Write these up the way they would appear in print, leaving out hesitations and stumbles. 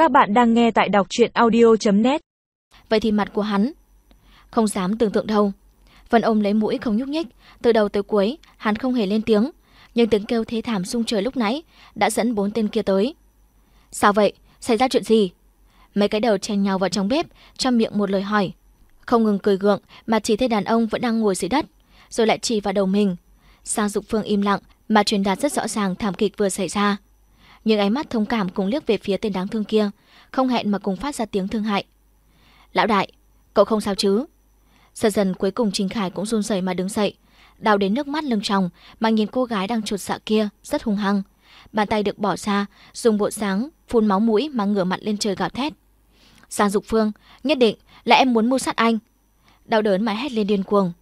Các bạn đang nghe tại đọc truyện audio.net. Vậy thì mặt của hắn không dám tưởng tượng đâu. Vân ôm lấy mũi không nhúc nhích. Từ đầu tới cuối hắn không hề lên tiếng, nhưng tiếng kêu thê thảm rung trời lúc nãy đã dẫn 4 tên kia tới. Sao vậy? Xảy ra chuyện gì? Mấy cái đầu chen nhau vào trong bếp, trong miệng một lời hỏi. Không ngừng cười gượng mà chỉ thấy đàn ông vẫn đang ngồi dưới đất, rồi lại chỉ vào đầu mình. Sang Dục Phương im lặng mà truyền đạt rất rõ ràng thảm kịch vừa xảy ra. Nhưng ánh mắt thông cảm cùng liếc về phía tên đáng thương kia, không hẹn mà cùng phát ra tiếng thương hại. Lão đại, cậu không sao chứ? Dần dần cuối cùng Trình Khải cũng run rẩy mà đứng dậy, đau đến nước mắt lưng tròng mà nhìn cô gái đang chột dạ kia rất hung hăng. Bàn tay được bỏ ra, dùng bộ dáng phun máu mũi mà ngửa mặt lên trời gào thét. Sang Dục Phương, nhất định là em muốn mưu sát anh. Đau đớn mà hét lên điên cuồng.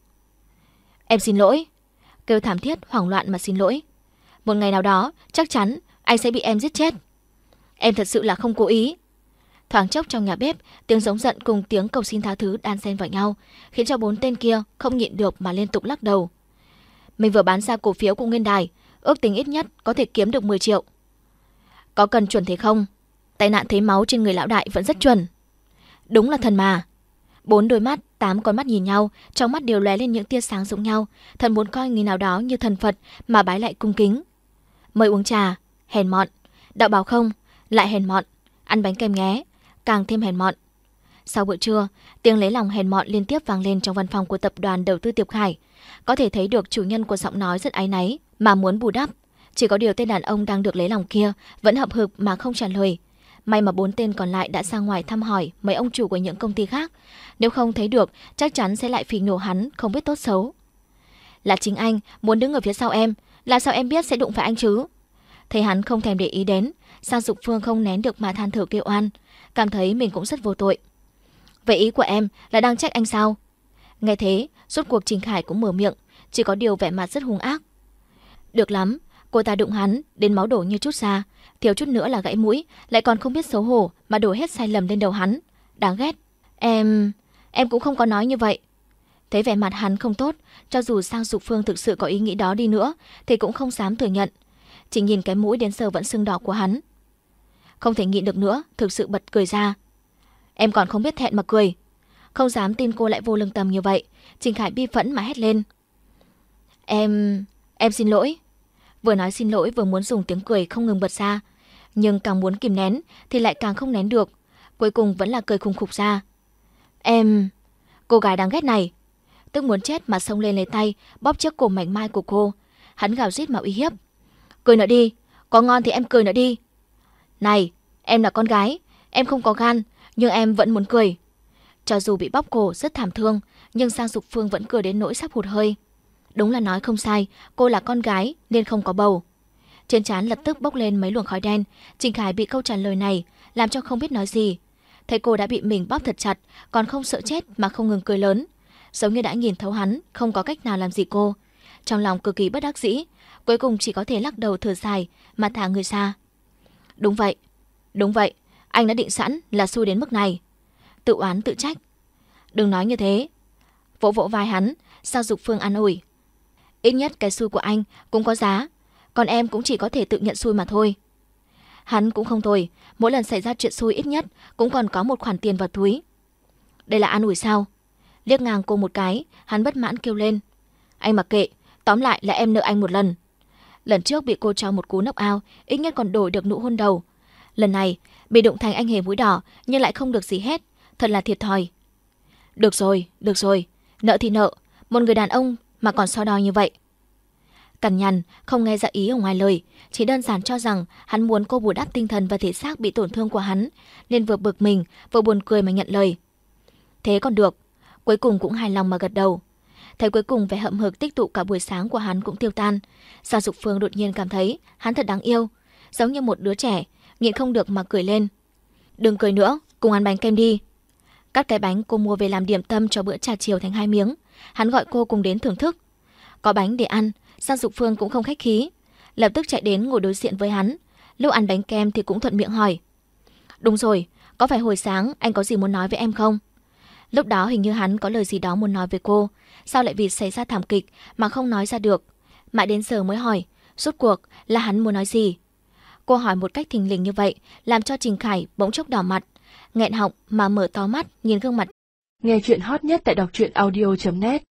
Em xin lỗi. Kêu thảm thiết hoảng loạn mà xin lỗi. Một ngày nào đó chắc chắn anh sẽ bị em giết chết. Em thật sự là không cố ý. Thoáng chốc trong nhà bếp, tiếng giống giận cùng tiếng cầu xin tha thứ đan xen vào nhau, khiến cho 4 tên kia không nhịn được mà liên tục lắc đầu. Mình vừa bán ra cổ phiếu của Nguyên Đài, ước tính ít nhất có thể kiếm được 10 triệu. Có cần chuẩn thế không? Tai nạn thấy máu trên người lão đại vẫn rất chuẩn. Đúng là thần mà. 4 đôi mắt, 8 con mắt nhìn nhau, trong mắt đều lóe lên những tia sáng giống nhau. Thần muốn coi người nào đó như thần Phật mà bái lại cung kính. Mời uống trà, hèn mọn. Đạo bảo không, lại hèn mọn. Ăn bánh kem nhé, càng thêm hèn mọn. Sau bữa trưa, tiếng lấy lòng hèn mọn liên tiếp vang lên trong văn phòng của tập đoàn đầu tư Tiệp Khải. Có thể thấy được chủ nhân của giọng nói rất áy náy mà muốn bù đắp. Chỉ có điều tên đàn ông đang được lấy lòng kia vẫn hậm hực mà không trả lời. May mà 4 tên còn lại đã ra ngoài thăm hỏi mấy ông chủ của những công ty khác. Nếu không thấy được, chắc chắn sẽ lại phỉ nhổ hắn không biết tốt xấu. Là chính anh muốn đứng ở phía sau em, là sao em biết sẽ đụng phải anh chứ? Thấy hắn không thèm để ý đến, Sang Dục Phương không nén được mà than thở kêu oan, cảm thấy mình cũng rất vô tội. Vậy ý của em là đang trách anh sao? Nghe thế, rốt cuộc Trình Khải cũng mở miệng, chỉ có điều vẻ mặt rất hung ác. Được lắm, cô ta đụng hắn đến máu đổ như chút ra, thiếu chút nữa là gãy mũi, lại còn không biết xấu hổ mà đổ hết sai lầm lên đầu hắn. Đáng ghét. Em cũng không có nói như vậy. Thấy vẻ mặt hắn không tốt, cho dù Sang Dục Phương thực sự có ý nghĩ đó đi nữa thì cũng không dám thừa nhận. Chỉ nhìn cái mũi đến giờ vẫn sưng đỏ của hắn, không thể nhịn được nữa, thực sự bật cười ra. Em còn không biết thẹn mà cười. Không dám tin cô lại vô lương tâm như vậy, Trình Khải bi phẫn mà hét lên. Em xin lỗi. Vừa nói xin lỗi vừa muốn dùng tiếng cười không ngừng bật ra, nhưng càng muốn kìm nén thì lại càng không nén được, cuối cùng vẫn là cười khùng khục ra. Cô gái đáng ghét này. Tức muốn chết mà xông lên lấy tay bóp chiếc cổ mảnh mai của cô. Hắn gào rít mà uy hiếp. Cười nữa đi, có ngon thì em cười nữa đi. Này, em là con gái, em không có gan, nhưng em vẫn muốn cười. Cho dù bị bóp cổ rất thảm thương, nhưng Sang Dục Phương vẫn cười đến nỗi sắp hụt hơi. Đúng là nói không sai, cô là con gái nên không có bầu. Trên trán lập tức bốc lên mấy luồng khói đen. Trình Khải bị câu trả lời này làm cho không biết nói gì. Thấy cô đã bị mình bóp thật chặt, còn không sợ chết mà không ngừng cười lớn, giống như đã nhìn thấu hắn không có cách nào làm gì cô. Trong lòng cực kỳ bất đắc dĩ, cuối cùng chỉ có thể lắc đầu thở dài mà thả người ra. Đúng vậy, anh đã định sẵn là xui đến mức này. Tự oán tự trách. Đừng nói như thế. Vỗ vỗ vai hắn, Sang Dục Phương an ủi. Ít nhất cái xui của anh cũng có giá, còn em cũng chỉ có thể tự nhận xui mà thôi. Hắn cũng không tồi, mỗi lần xảy ra chuyện xui ít nhất cũng còn có một khoản tiền vào túi. Đây là an ủi sao? Liếc ngang cô một cái, hắn bất mãn kêu lên. Anh mặc kệ, tóm lại là em nợ anh một lần. Lần trước bị cô cho một cú knock out, ít nhất còn đổi được nụ hôn đầu. Lần này bị đụng thành anh hề mũi đỏ nhưng lại không được gì hết, thật là thiệt thòi. Được rồi, nợ thì nợ, một người đàn ông mà còn so đo như vậy. Cằn nhằn, không nghe ra ý ở ngoài lời, chỉ đơn giản cho rằng hắn muốn cô bù đắp tinh thần và thể xác bị tổn thương của hắn, nên vừa bực mình vừa buồn cười mà nhận lời. Thế còn được, cuối cùng cũng hài lòng mà gật đầu. Thấy cuối cùng vẻ hậm hực tích tụ cả buổi sáng của hắn cũng tiêu tan, Sang Dục Phương đột nhiên cảm thấy hắn thật đáng yêu, giống như một đứa trẻ, nhịn không được mà cười lên. Đừng cười nữa, cùng ăn bánh kem đi. Cắt cái bánh cô mua về làm điểm tâm cho bữa trà chiều thành 2 miếng, hắn gọi cô cùng đến thưởng thức. Có bánh để ăn, Sang Dục Phương cũng không khách khí, lập tức chạy đến ngồi đối diện với hắn. Lúc ăn bánh kem thì cũng thuận miệng hỏi. Đúng rồi, có phải hồi sáng anh có gì muốn nói với em không? Lúc đó hình như hắn có lời gì đó muốn nói với cô, sao lại vì xảy ra thảm kịch mà không nói ra được. Mãi đến giờ mới hỏi, rốt cuộc là hắn muốn nói gì. Cô hỏi một cách thình lình như vậy, làm cho Trình Khải bỗng chốc đỏ mặt, nghẹn họng mà mở to mắt nhìn gương mặt. Nghe chuyện hot nhất tại đọc truyện audio.net